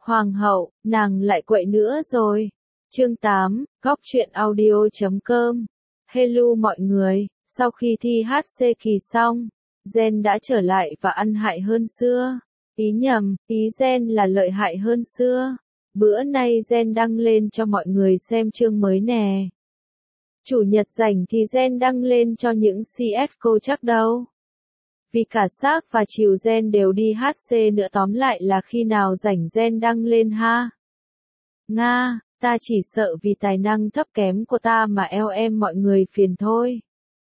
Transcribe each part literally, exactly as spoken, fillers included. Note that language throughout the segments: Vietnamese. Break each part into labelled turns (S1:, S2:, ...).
S1: Hoàng hậu, nàng lại quậy nữa rồi. Chương tám, góc truyện audio chấm com. Hello mọi người, sau khi thi hát xê kỳ xong, Gen đã trở lại và ăn hại hơn xưa. Ý nhầm, ý Gen là lợi hại hơn xưa. Bữa nay Gen đăng lên cho mọi người xem chương mới nè. Chủ nhật rảnh thì Gen đăng lên cho những xê ét cô chắc đâu. Vì cả xác và chiều Gen đều đi hát xê nữa, tóm lại là khi nào rảnh Gen đăng lên ha. Nga, ta chỉ sợ vì tài năng thấp kém của ta mà eo em mọi người phiền thôi.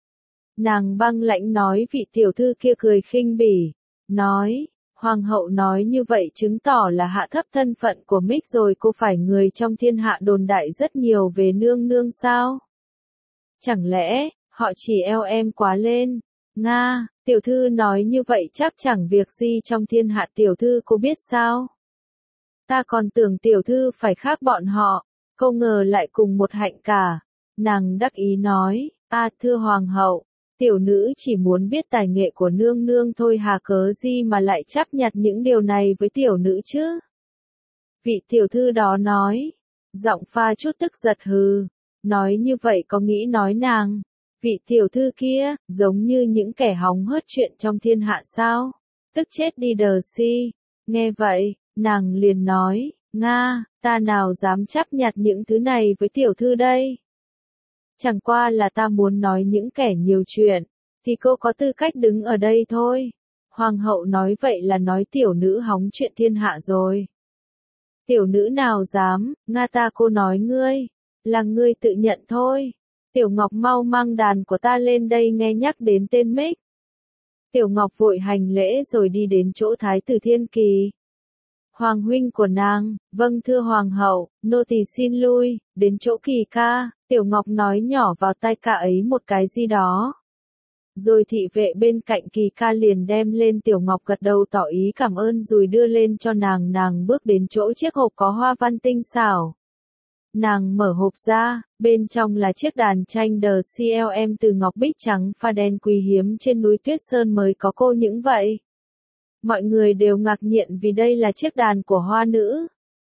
S1: Nàng băng lãnh nói. Vị tiểu thư kia cười khinh bỉ, nói, hoàng hậu nói như vậy chứng tỏ là hạ thấp thân phận của Mick rồi, cô phải người trong thiên hạ đồn đại rất nhiều về nương nương sao? Chẳng lẽ, họ chỉ eo em quá lên? Nga, tiểu thư nói như vậy chắc chẳng việc gì trong thiên hạ, tiểu thư cô biết sao? Ta còn tưởng tiểu thư phải khác bọn họ, không ngờ lại cùng một hạnh cả. Nàng đắc ý nói, a thưa hoàng hậu, tiểu nữ chỉ muốn biết tài nghệ của nương nương thôi, hà cớ gì mà lại chấp nhặt những điều này với tiểu nữ chứ? Vị tiểu thư đó nói, giọng pha chút tức giật hừ, nói như vậy có nghĩ nói nàng, vị tiểu thư kia, giống như những kẻ hóng hớt chuyện trong thiên hạ sao? Tức chết đi đờ si. Nghe vậy, nàng liền nói, Nga, ta nào dám chấp nhặt những thứ này với tiểu thư đây. Chẳng qua là ta muốn nói những kẻ nhiều chuyện, thì cô có tư cách đứng ở đây thôi. Hoàng hậu nói vậy là nói tiểu nữ hóng chuyện thiên hạ rồi. Tiểu nữ nào dám, Nga ta cô nói ngươi, là ngươi tự nhận thôi. Tiểu Ngọc mau mang đàn của ta lên đây nghe nhắc đến tên Mick. Tiểu Ngọc vội hành lễ rồi đi đến chỗ Thái tử Thiên Kỳ. Hoàng huynh của nàng, vâng thưa hoàng hậu, nô tỳ xin lui, đến chỗ Kỳ ca. Tiểu Ngọc nói nhỏ vào tai ca ấy một cái gì đó. Rồi thị vệ bên cạnh Kỳ ca liền đem lên. Tiểu Ngọc gật đầu tỏ ý cảm ơn rồi đưa lên cho nàng. Nàng bước đến chỗ chiếc hộp có hoa văn tinh xảo. Nàng mở hộp ra, bên trong là chiếc đàn tranh The xê lờ em từ ngọc bích trắng pha đen quý hiếm trên núi Tuyết Sơn mới có cô những vậy. Mọi người đều ngạc nhiên vì đây là chiếc đàn của hoa nữ.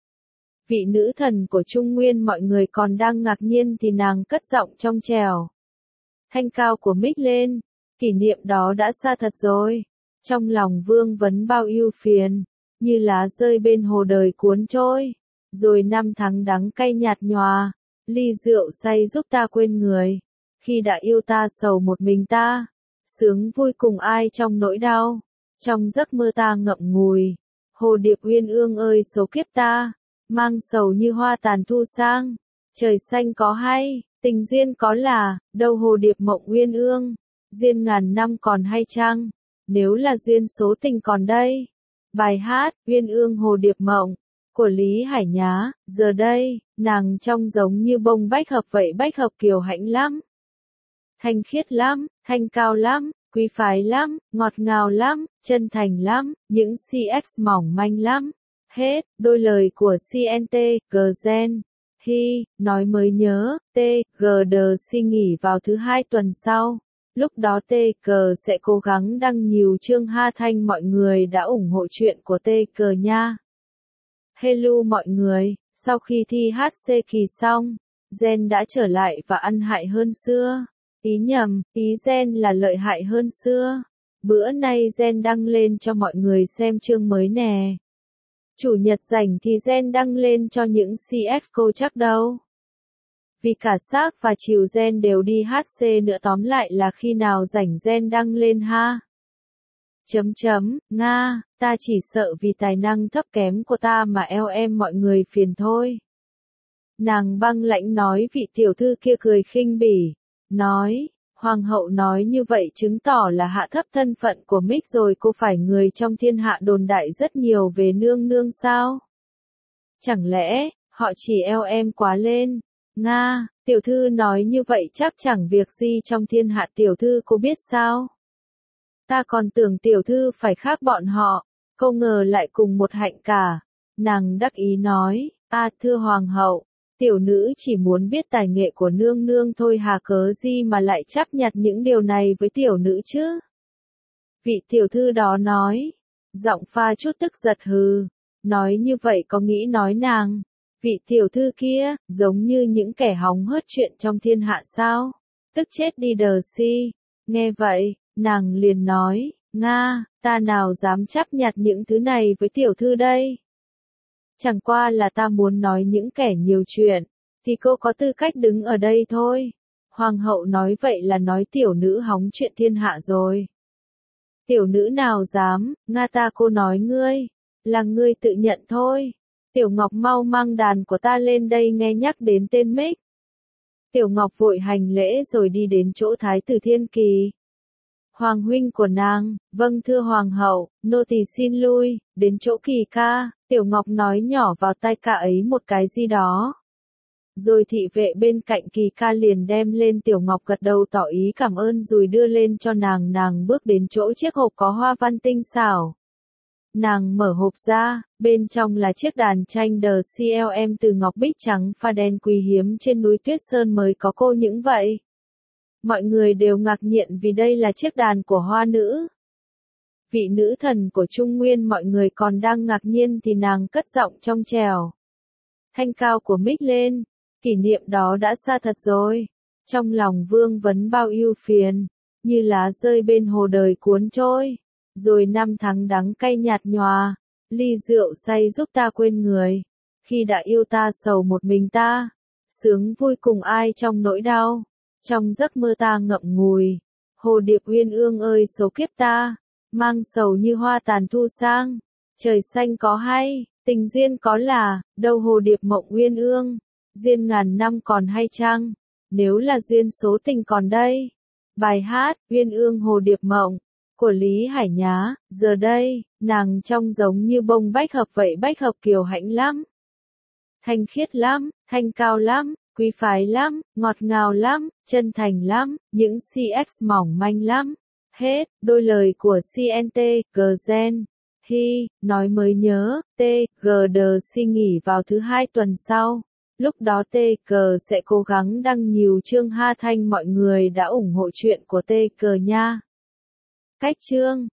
S1: Vị nữ thần của Trung Nguyên. Mọi người còn đang ngạc nhiên thì nàng cất giọng trong trẻo thanh cao của Mick lên. Kỷ niệm đó đã xa thật rồi. Trong lòng vương vấn bao ưu phiền, như lá rơi bên hồ đời cuốn trôi. Rồi năm tháng đắng cay nhạt nhòa, ly rượu say giúp ta quên người. Khi đã yêu ta sầu một mình ta, sướng vui cùng ai trong nỗi đau. Trong giấc mơ ta ngậm ngùi, hồ điệp uyên ương ơi số kiếp ta, mang sầu như hoa tàn thu sang. Trời xanh có hay, tình duyên có là, đâu hồ điệp mộng uyên ương, duyên ngàn năm còn hay chăng? Nếu là duyên số tình còn đây. Bài hát, Uyên ương hồ điệp mộng, của Lý Hải Nhá. Giờ đây, nàng trông giống như bông bách hợp vậy. Bách hợp kiều hãnh lắm, thanh khiết lắm, thanh cao lắm, quý phái lắm, ngọt ngào lắm, chân thành lắm, những xê ét mỏng manh lắm. Hết, đôi lời của xê en tê, Gen. Hi, nói mới nhớ, tê, giê đờ xê nghỉ vào thứ hai tuần sau. Lúc đó tê giê sẽ cố gắng đăng nhiều chương ha. Thanh mọi người đã ủng hộ chuyện của tê giê nha. Hello mọi người, sau khi thi hát xê kỳ xong, Gen đã trở lại và ăn hại hơn xưa. Ý nhầm, ý Gen là lợi hại hơn xưa. Bữa nay Gen đăng lên cho mọi người xem chương mới nè. Chủ nhật rảnh thì Gen đăng lên cho những xê ét cô chắc đâu. Vì cả xác và chiều Gen đều đi hát xê nữa, tóm lại là khi nào rảnh Gen đăng lên ha. Chấm chấm, Nga, ta chỉ sợ vì tài năng thấp kém của ta mà eo em mọi người phiền thôi. Nàng băng lãnh nói. Vị tiểu thư kia cười khinh bỉ, nói, hoàng hậu nói như vậy chứng tỏ là hạ thấp thân phận của Mick rồi, cô phải người trong thiên hạ đồn đại rất nhiều về nương nương sao? Chẳng lẽ, họ chỉ eo em quá lên? Nga, tiểu thư nói như vậy chắc chẳng việc gì trong thiên hạ, tiểu thư cô biết sao? Ta còn tưởng tiểu thư phải khác bọn họ, không ngờ lại cùng một hạnh cả. Nàng đắc ý nói, a thưa hoàng hậu, tiểu nữ chỉ muốn biết tài nghệ của nương nương thôi, hà cớ gì mà lại chấp nhặt những điều này với tiểu nữ chứ? Vị tiểu thư đó nói, giọng pha chút tức giật hừ, Nói như vậy có nghĩ nói nàng, vị tiểu thư kia, giống như những kẻ hóng hớt chuyện trong thiên hạ sao? Tức chết đi đờ si. Nghe vậy, nàng liền nói, Nga, ta nào dám chấp nhặt những thứ này với tiểu thư đây? Chẳng qua là ta muốn nói những kẻ nhiều chuyện, thì cô có tư cách đứng ở đây thôi. Hoàng hậu nói vậy là nói tiểu nữ hóng chuyện thiên hạ rồi. Tiểu nữ nào dám, Nga ta cô nói ngươi, là ngươi tự nhận thôi. Tiểu Ngọc mau mang đàn của ta lên đây nghe nhắc đến tên Mích. Tiểu Ngọc vội hành lễ rồi đi đến chỗ Thái tử Thiên Kỳ. Hoàng huynh của nàng, vâng thưa hoàng hậu, nô tỳ xin lui, đến chỗ Kỳ ca. Tiểu Ngọc nói nhỏ vào tai ca ấy một cái gì đó. Rồi thị vệ bên cạnh Kỳ ca liền đem lên Tiểu Ngọc gật đầu tỏ ý cảm ơn rồi đưa lên cho nàng. Nàng bước đến chỗ chiếc hộp có hoa văn tinh xảo. Nàng mở hộp ra, bên trong là chiếc đàn tranh đờ xê lờ em từ ngọc bích trắng pha đen quý hiếm trên núi Tuyết Sơn mới có cô những vậy. Mọi người đều ngạc nhiên vì đây là chiếc đàn của hoa nữ. Vị nữ thần của Trung Nguyên mọi người còn đang ngạc nhiên thì nàng cất giọng trong trẻo. Thanh cao của Mích lên, kỷ niệm đó đã xa thật rồi. Trong lòng vương vấn bao ưu phiền, như lá rơi bên hồ đời cuốn trôi. Rồi năm tháng đắng cay nhạt nhòa, ly rượu say giúp ta quên người. Khi đã yêu ta sầu một mình ta, sướng vui cùng ai trong nỗi đau. Trong giấc mơ ta ngậm ngùi, hồ điệp uyên ương ơi số kiếp ta, mang sầu như hoa tàn thu sang. Trời xanh có hay, tình duyên có là, đâu hồ điệp mộng uyên ương, duyên ngàn năm còn hay chăng, nếu là duyên số tình còn đây. Bài hát, Uyên ương hồ điệp mộng, của Lý Hải Nhá, giờ đây, nàng trông giống như bông bách hợp vậy, bách hợp kiều hãnh lắm. Thanh khiết lắm, thanh cao lắm, quý phái lắm, ngọt ngào lắm, chân thành lắm, những xê ích mỏng manh lắm. Hết, đôi lời của xê en tê, Gen. Hi, nói mới nhớ, T, G đờ si nghỉ vào thứ hai tuần sau. Lúc đó tê cờ sẽ cố gắng đăng nhiều chương ha thanh mọi người đã ủng hộ chuyện của tê cờ nha. Cách chương